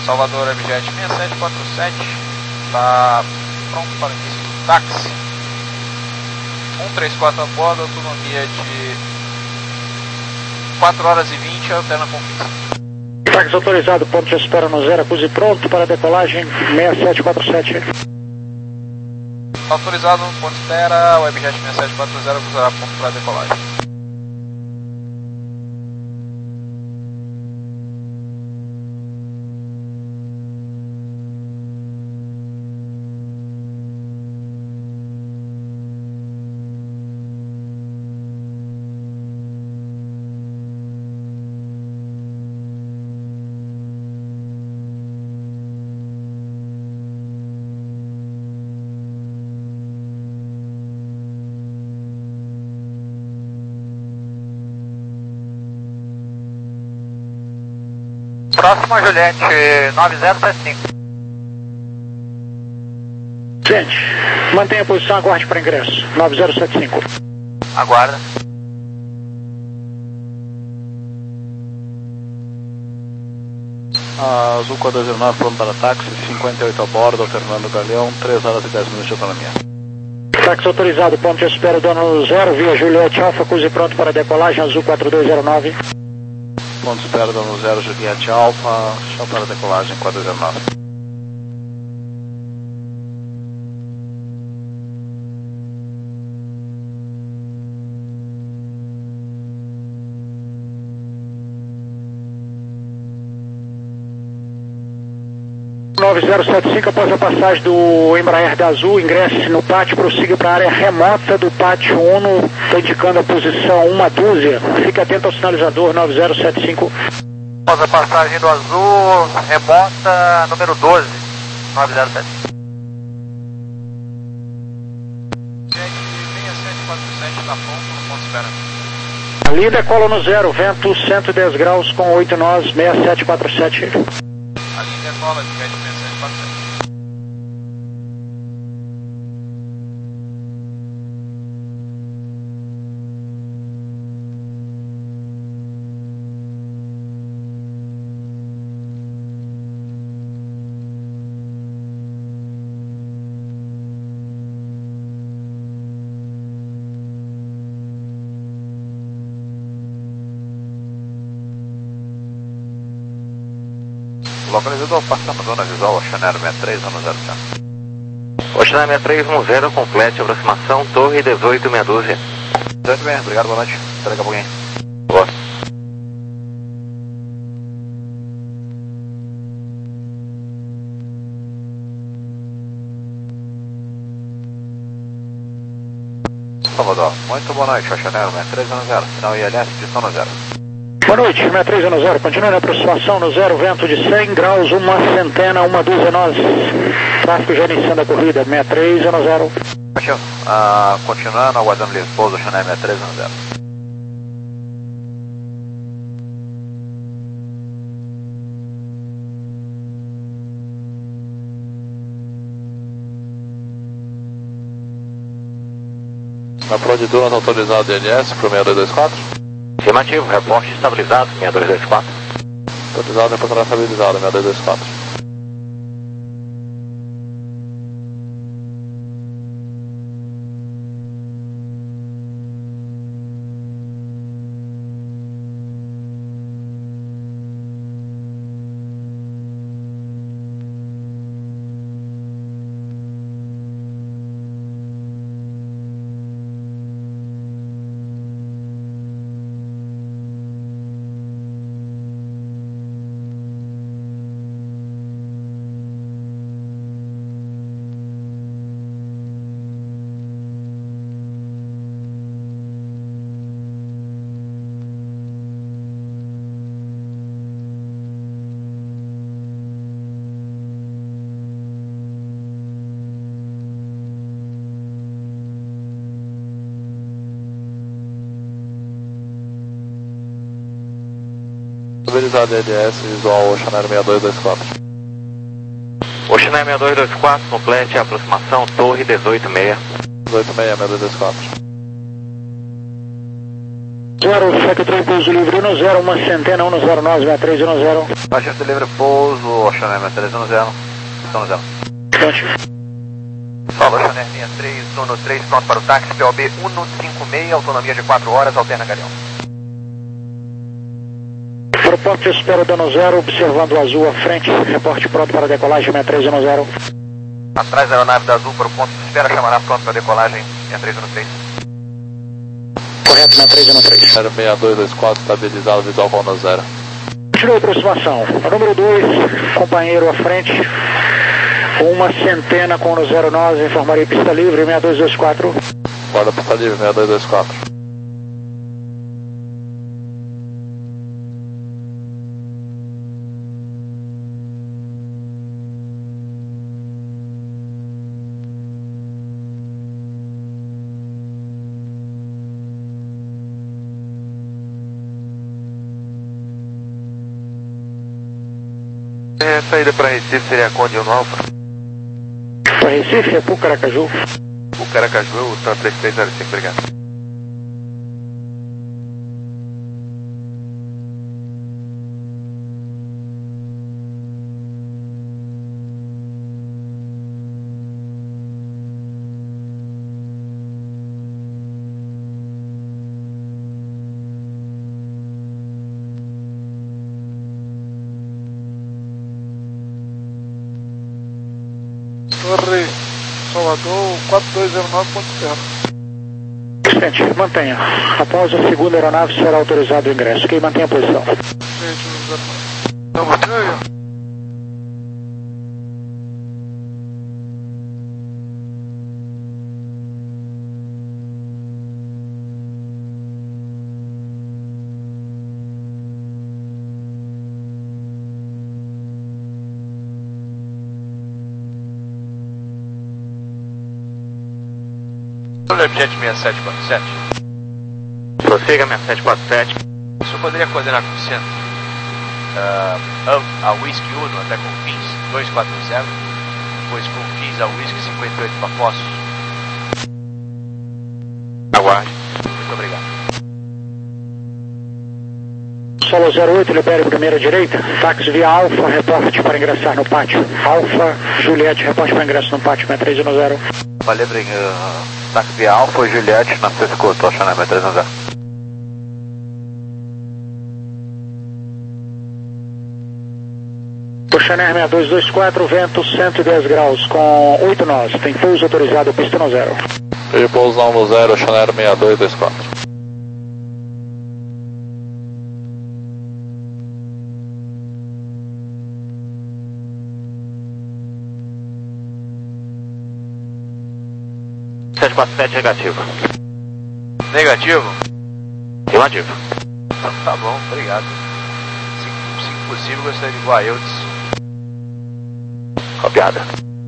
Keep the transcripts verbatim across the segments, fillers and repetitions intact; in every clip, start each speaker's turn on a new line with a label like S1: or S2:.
S1: Salvador Webjet seis sete quatro sete, está pronto para o início do táxi. cento e trinta e quatro a bordo, autonomia de quatro horas e vinte, alterna com fixo.
S2: Táxi autorizado, ponto de espera no zero, acuse pronto para decolagem seis sete quatro sete.
S1: Autorizado no ponto de espera, Webjet seis sete quatro zero acusará ponto para decolagem.
S3: Próxima Juliette nove zero sete cinco.
S2: Gente, mantenha a posição, aguarde para ingresso. nove zero sete cinco.
S3: Aguarda.
S4: Azul quatro zero nove pronto para táxi, cinquenta e oito a bordo, alternando Galeão, três horas e dez minutos de autonomia.
S2: Táxi autorizado, ponto de espera dono zero, via Juliette Alfa, acuse pronto para decolagem, Azul quatro dois zero nove.
S4: Ponto de espera dono zero, Juliette Alfa, chão para decolagem quatro zero nove.
S2: nove zero sete cinco, após a passagem do Embraer da Azul, ingresse no pátio, prossiga para a área remota do pátio um, está indicando a posição uma dúzia. Fique atento ao sinalizador nove zero sete cinco.
S3: Após a passagem do Azul, remota número doze, nove zero sete.
S1: Jet seis sete quatro sete está pronto no ponto de espera.
S2: Ali decola no zero, vento cento e dez graus com oito nós, seis sete quatro sete.
S1: Ali decola, Jet seis sete quatro sete.
S3: Localizador, passando Dona Visual, Oceanário sessenta e três, zero zero. Oceanário sessenta e três, um zero, complete aproximação, torre dezoito, meia dúzia.
S4: dezoito bem, obrigado, boa noite. Até daqui a pouquinho.
S3: Boa.
S4: Salvador, muito boa noite, Oceanário sessenta e três, zero, final I L S, distância zero.
S2: Boa noite, sessenta e três zero, continue na aproximação no zero, vento de cem graus, uma centena, uma dúzia nós. Tráfego já iniciando a corrida, sessenta e três zero.
S4: Ah, continuando, aguardando livre pouso, Chanel sessenta e três zero. Na prova de Dunas autorizado D L S para o seis dois dois quatro.
S3: Afirmativo, reporte estabilizado, seis dois dois quatro.
S4: Autorizado, reportará estabilizado, seis dois dois quatro. Estabilizado D L S, visual Oceanário seis dois dois quatro.
S3: Oceanário seis dois dois quatro, complete a aproximação, torre dezoito seis.
S4: dezoito seis, seis dois dois quatro.
S2: Zero, Secretary Pouso livre um zero, uma centena, um zero nove, sessenta e três, um zero.
S3: Agente livre pouso, Ocean Air três um zero, um zero.
S2: Instante.
S3: Solo Ocean Air sessenta e três, Nono três, pronto para o táxi, P O B cento e cinquenta e seis, autonomia de quatro horas, alterna Galeão.
S2: Aeroporto de espera dano zero, observando o azul à frente, reporte pronto para decolagem, sessenta e três, um zero.
S3: Atrás da aeronave da Azul para o ponto de espera, chamará pronto para decolagem, sessenta e três um três.
S2: Correto, sessenta e três um três.
S4: zero seis dois dois quatro, estabilizado, visual com zero.
S2: Continua a aproximação. Número dois, companheiro à frente, uma centena com o zero nove, informaria pista livre, sessenta e dois vinte e quatro.
S4: Guarda pista livre, sessenta e dois vinte e quatro.
S3: É, saída para Recife seria a Conde um Alfa.
S2: Para Recife, é Pucaracaju.
S3: O Caracaju, o T A três três zero cinco, obrigado.
S5: Torre Salvador quatro dois zero nove ponto zero.
S2: Instante, mantenha. Após a segunda aeronave será autorizado o ingresso. Ok, mantenha a posição.
S5: Estamos aí.
S1: Jet sessenta e sete quarenta e sete.
S3: Prossiga, sessenta e sete quarenta e sete.
S1: O senhor poderia coordenar com o centro uh, a Whisky um até Confins dois quatro zero, depois Confins a Whisky cinquenta e oito para Poços.
S3: Aguarde.
S1: Muito obrigado.
S2: Solo zero oito, libere primeira direita. Táxi via Alfa, reporte para ingressar no pátio. Alfa, Juliette, reporte para ingresso no pátio, sessenta e três um zero.
S3: Valeu, uh, táxi via Alfa, Juliette, na sua escuta, Ocean Air três um zero.
S2: Ocean Air sessenta e dois vinte e quatro, vento cento e dez graus, com oito nós. Tem pouso autorizado, pista no zero.
S4: E pousão no zero, Ocean Air sessenta e dois vinte e quatro.
S3: sete quatro sete negativo.
S1: Negativo?
S3: Negativo.
S1: Então, tá bom, obrigado. Se, se possível, gostaria de voar eu.
S3: Copiada.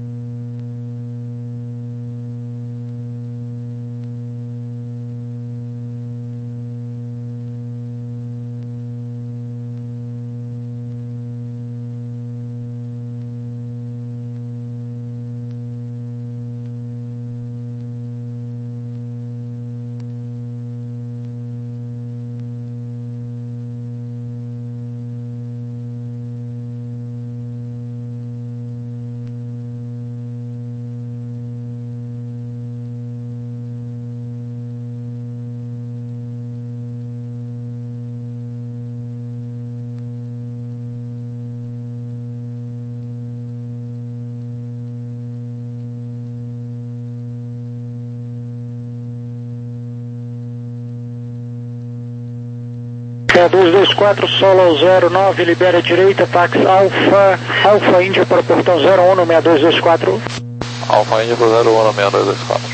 S2: sessenta e dois vinte e quatro, solo zero nove, libera a direita, táxi Alfa, Alfa Índia para o portão zero um no sessenta e dois vinte e quatro.
S4: Alfa Índia para zero um no sessenta e dois vinte e quatro.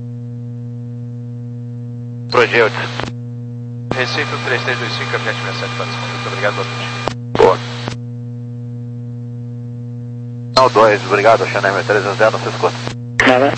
S3: Projeto.
S1: Recife um três três dois cinco, Jet sessenta e sete quarenta e cinco. Muito obrigado, boa noite.
S3: Boa. Não, dois, obrigado, Ocean Air três um zero, na sua escuta.
S2: Nada.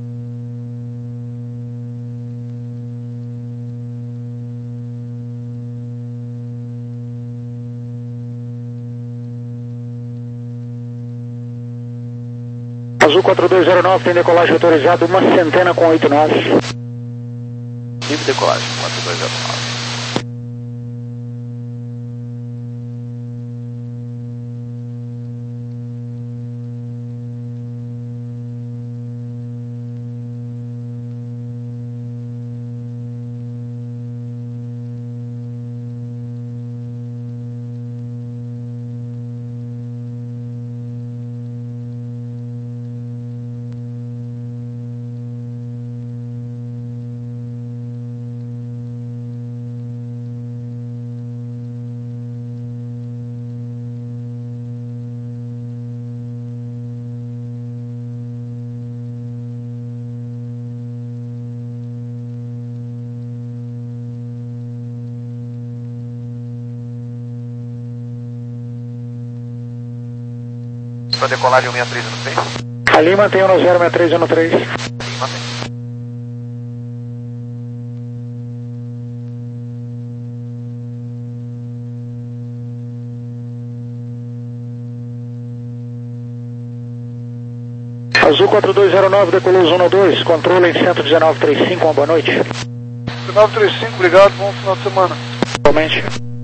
S2: Azul quatro dois zero nove, tem decolagem autorizada, uma centena com oito nós.
S3: Livre decolagem, quatro dois zero nove.
S1: Para decolagem sessenta e três no três.
S2: Ali mantém no zero sessenta e três no três.
S1: Mantém.
S2: Azul quatro dois zero nove, decolou zona dois, controle em cento e dezenove trinta e cinco, uma boa noite.
S5: dezenove trinta e cinco, obrigado, bom final de semana.
S2: Igualmente.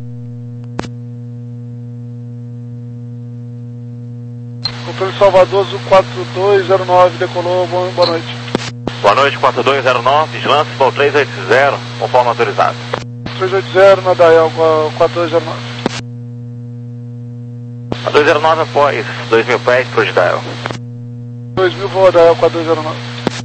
S5: Controle Salvador, Azul quatro dois zero nove, decolou, bom, boa noite.
S3: Boa noite, quatro dois zero nove, Vigilância, Vol três oito zero, conforme autorizado.
S5: três oito zero na Dael, quatro dois zero nove.
S3: quatro dois zero nove após dois mil pés para o Dial.
S5: dois mil, vou a Dael, quatro dois zero nove.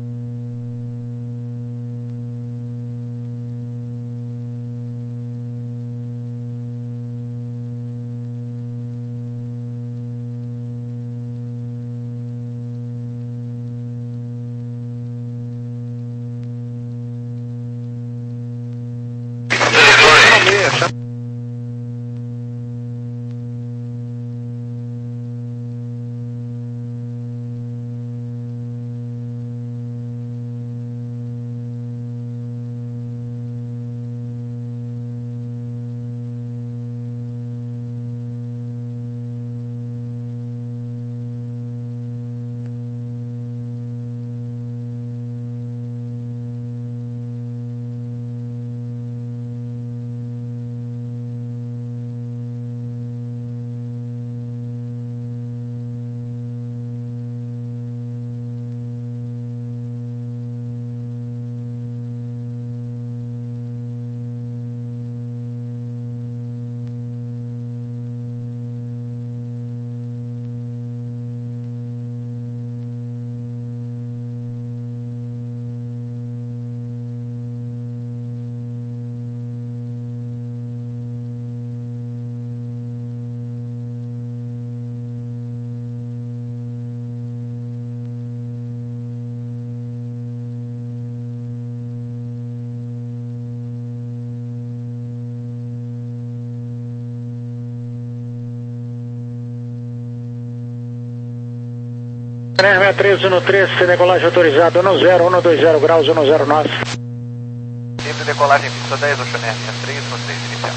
S2: sessenta e três no três, decolagem autorizada no zero, um dois zero graus, um zero nove.
S1: Sempre decolagem pista dez, Oceaner sessenta e três no três inicial.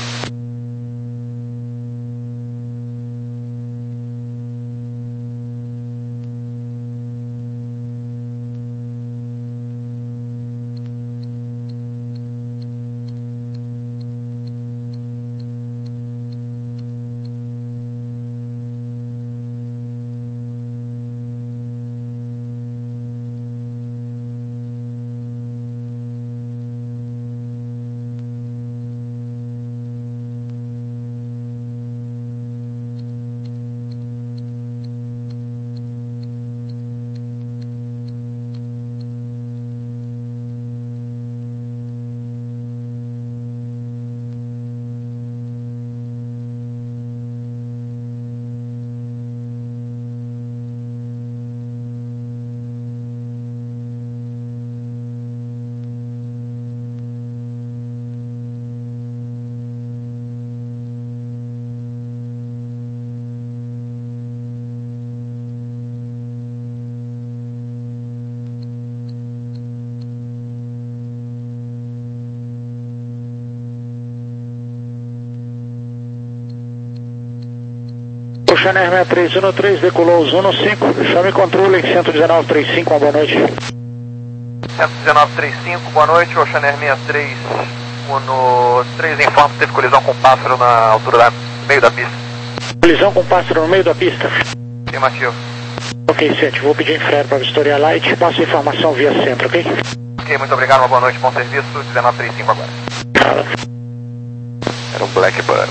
S2: Oceaner sessenta e três no três, decolou zona cinco, chame controle em cento e dezenove trinta e cinco, uma boa noite.
S1: cento e dezenove trinta e cinco, boa noite, Oceaner sessenta e três, no três informa que teve colisão com pássaro na altura da meio da pista.
S2: Colisão com pássaro no meio da pista?
S1: Afirmativo.
S2: Ok, sete, vou pedir em freio para vistoriar lá e te passo a informação via centro, ok?
S1: Ok, muito obrigado, uma boa noite, bom serviço, dezenove trinta e cinco agora.
S2: Fala.
S3: Era um Blackbird.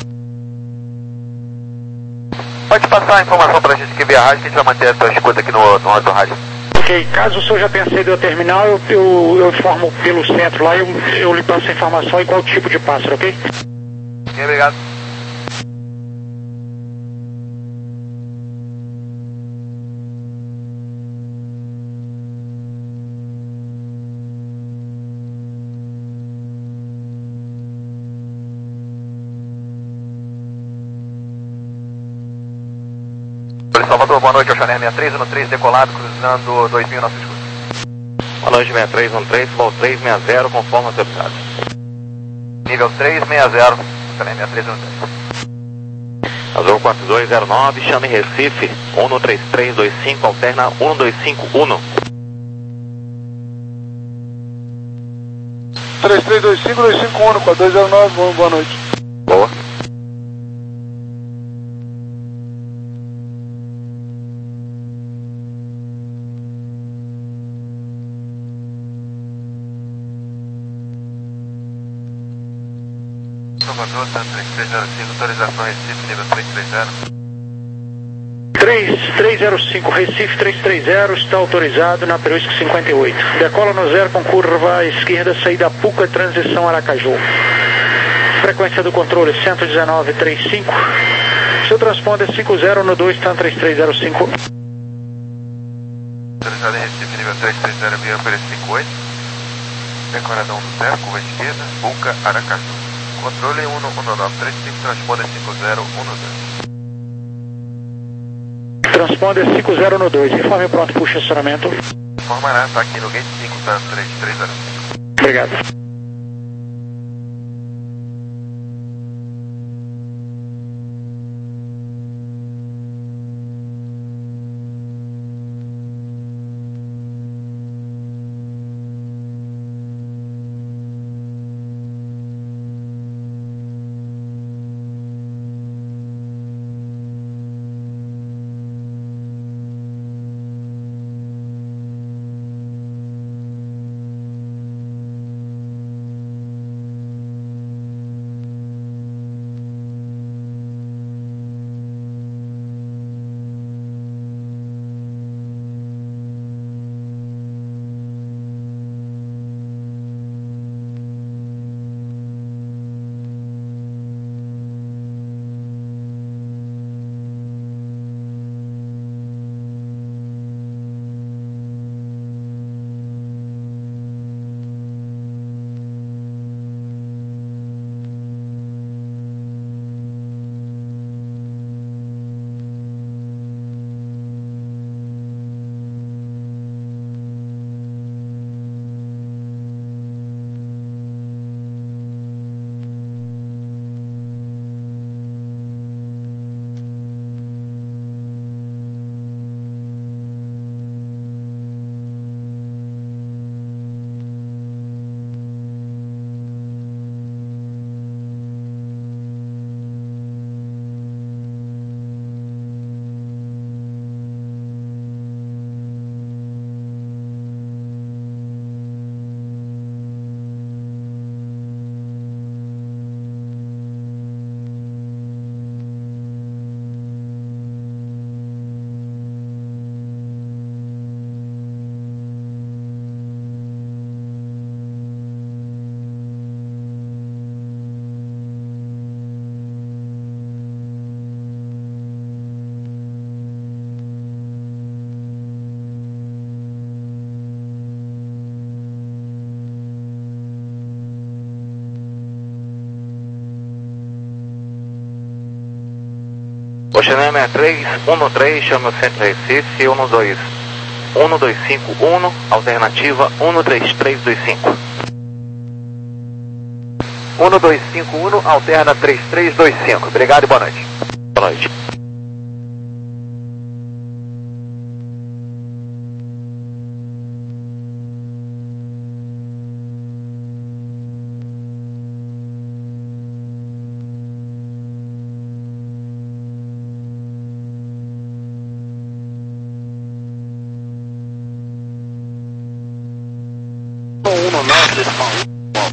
S1: Pode passar a informação pra gente aqui via rádio, que a gente vai manter essa escuta aqui no, no do rádio.
S2: Ok, caso o senhor já tenha saído do terminal, eu, eu, eu informo pelo centro lá, eu, eu lhe passo a informação e qual tipo de pássaro, ok?
S1: Ok, obrigado. Salvador, boa noite, Oceaner sessenta e três um três decolado, cruzando dois mil, nosso escudo.
S3: Boa noite, sessenta e três um três, voo três seis zero, conforme autorizado.
S1: Nível três seis zero, Oceaner sessenta e três um três.
S3: Azul quatro dois zero nove, chame Recife, um três três dois cinco, alterna um dois cinco um.
S5: três três dois cinco, dois cinco um, quatro dois zero nove, boa noite.
S3: Boa.
S1: Salvador, três três zero cinco, autorização Recife, nível três três zero.
S2: três três zero cinco, Recife três três zero, está autorizado na Peruísca cinquenta e oito. Decola no zero com curva à esquerda, saída Puca, transição Aracaju. Frequência do controle cento e dezenove ponto trinta e cinco. Seu transponder cinco zero no dois, TAM três três zero cinco.
S1: Autorizado em Recife, nível três três zero, via Peruísca cinquenta e oito. Decoradão do zero, curva esquerda, Puca, Aracaju. Controle um um nove três cinco, transponder cinco zero um dois.
S2: Transponder cinco zero no dois, informe pronto para o estacionamento.
S1: Informará, está aqui no gate cinco, TAM três três zero cinco.
S2: Obrigado.
S3: Oceaner sessenta e três um três, chame o centro Recife, um dois um dois cinco um, alternativa um três três dois cinco.
S1: um dois cinco um, alterna três três dois cinco. Obrigado e boa noite.
S3: Boa noite.
S4: um nove, spawn.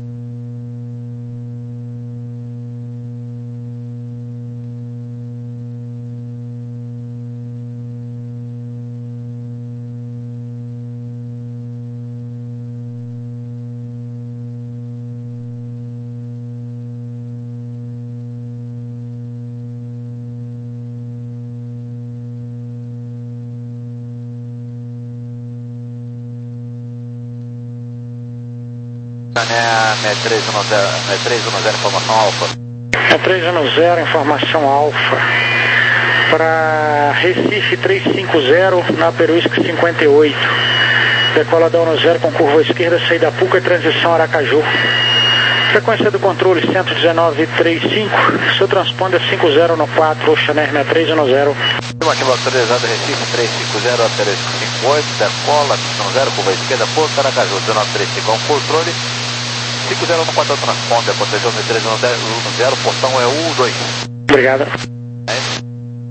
S3: sessenta e três um zero, sessenta e três um zero, informação alfa.
S2: sessenta e três um zero, informação alfa. para Recife trezentos e cinquenta, na Peruísca cinquenta e oito. Decola da um zero com curva à esquerda, saída Puca, transição Aracaju. Frequência do controle cento e dezenove ponto trinta e cinco, seu transponder cinco zero no quatro, Oceaner sessenta e três um zero.
S4: Estimativa autorizada Recife trezentos e cinquenta, Peruísca cinquenta e oito, decola, pistão zero, curva à esquerda, Porto, Aracaju, dezenove ponto trinta e cinco, com controle, cinco zero no quatro, transponder, proteção de três um zero, portão é U dois.
S2: Obrigado.
S4: É.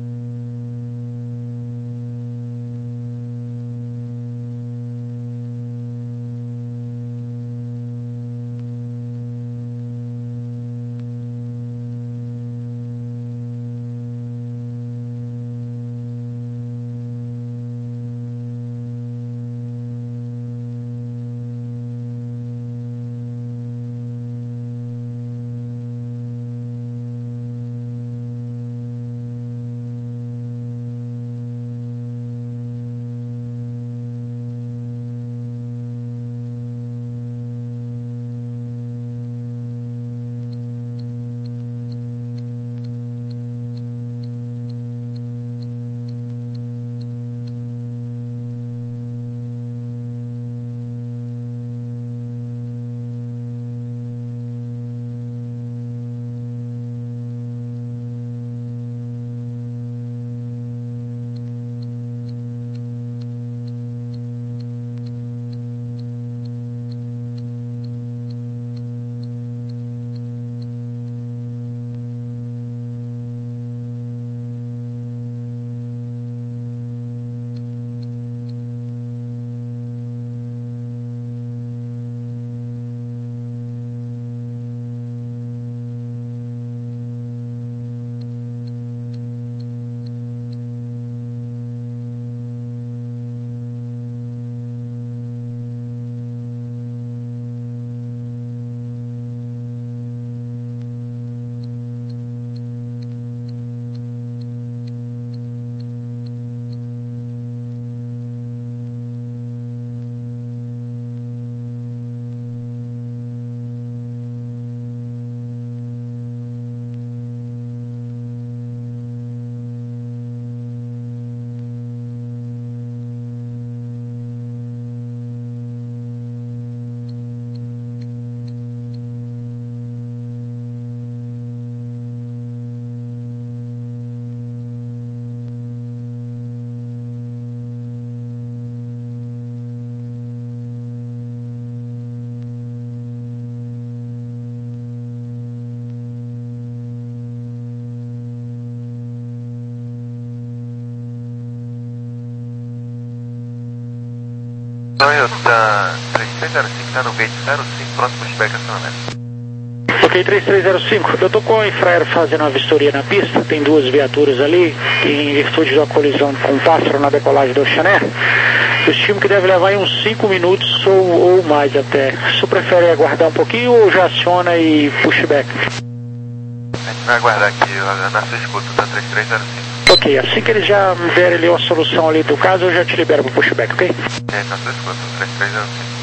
S1: Toyota três três zero cinco está no gate zero cinco, próximo pushback acionamento.
S2: Ok, três três zero cinco, eu tô com a Infraero fazendo uma vistoria na pista, tem duas viaturas ali, em virtude de uma colisão com um pássaro na decolagem do Oceaner. Eu estimo que deve levar aí uns cinco minutos ou, ou mais até. Se você prefere aguardar um pouquinho ou já aciona e pushback?
S1: A gente vai aguardar aqui na sua escuta da três três zero cinco.
S2: Ok, assim que eles já me derem ali uma solução ali do caso, eu já te libero pro pushback, ok?
S1: É, na sua escuta, três três zero cinco.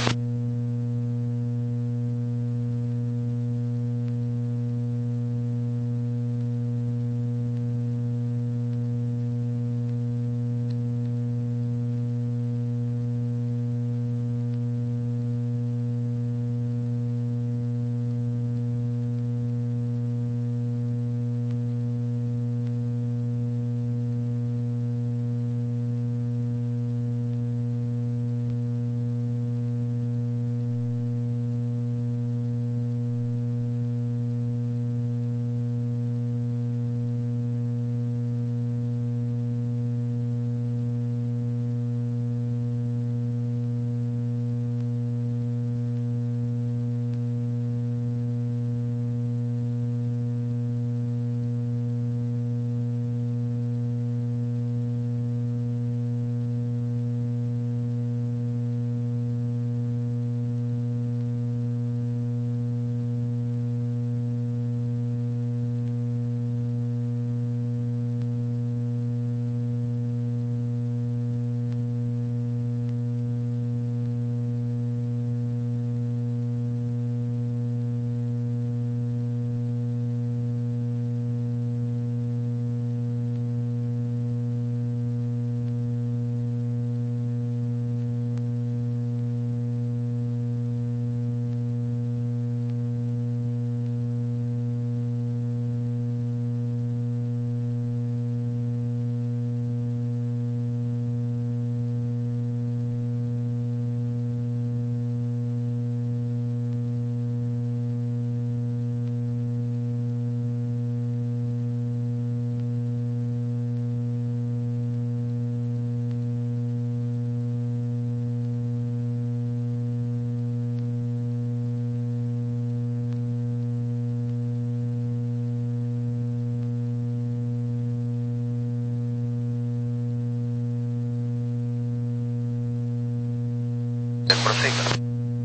S3: siga.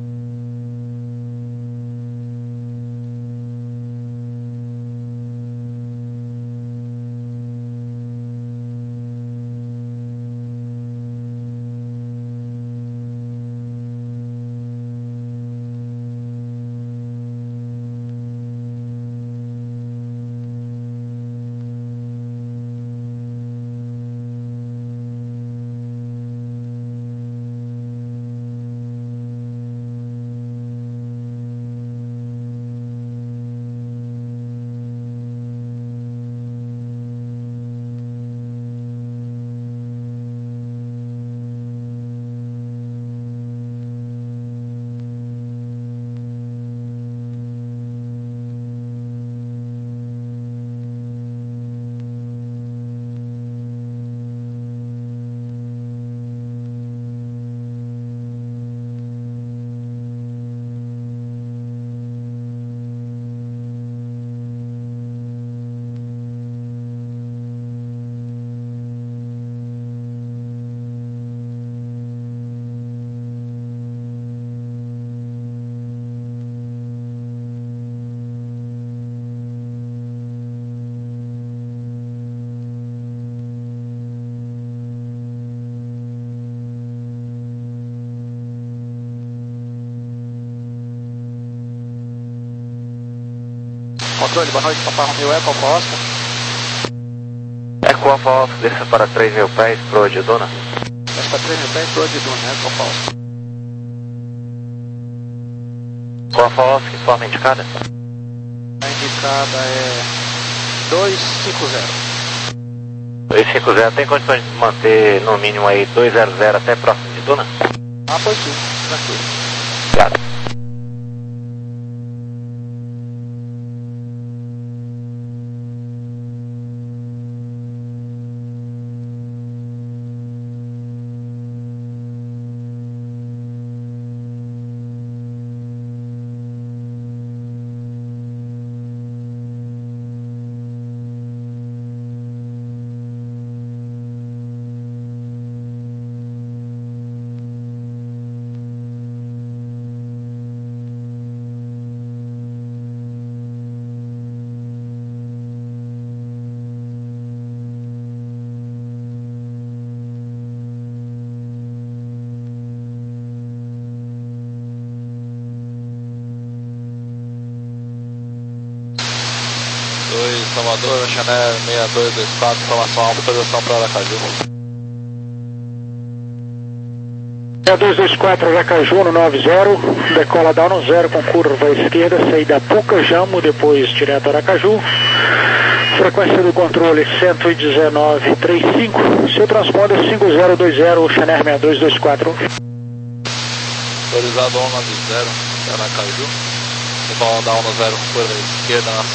S4: Controle, boa noite, Papa Romeo Eco Alfa Oscar.
S3: Eco Alfa Oscar, desça para três mil pés, proa de Duna.
S4: Desce para três mil pés, proa de Duna, Eco Alfa Oscar.
S3: Eco Alfa Oscar, forma indicada?
S4: A indicada é dois cinco zero.
S3: dois cinco zero, tem condições de manter no mínimo aí dois zero zero até próximo de Duna?
S4: Ah, pois sim, tranquilo.
S3: Obrigado.
S4: dois Salvador, Chanel seis dois dois quatro, informação alta, posição para Aracaju.
S2: seis dois dois quatro, Aracaju no nove zero, decola down zero com curva à esquerda, saída Puca, Jamo, depois direto Aracaju. Frequência do controle cento e dezenove vírgula trinta e cinco, seu transponder cinco zero dois zero, Chanel seis dois dois quatro.
S4: Autorizado cento e noventa, Aracaju. Decola down zero com curva à esquerda na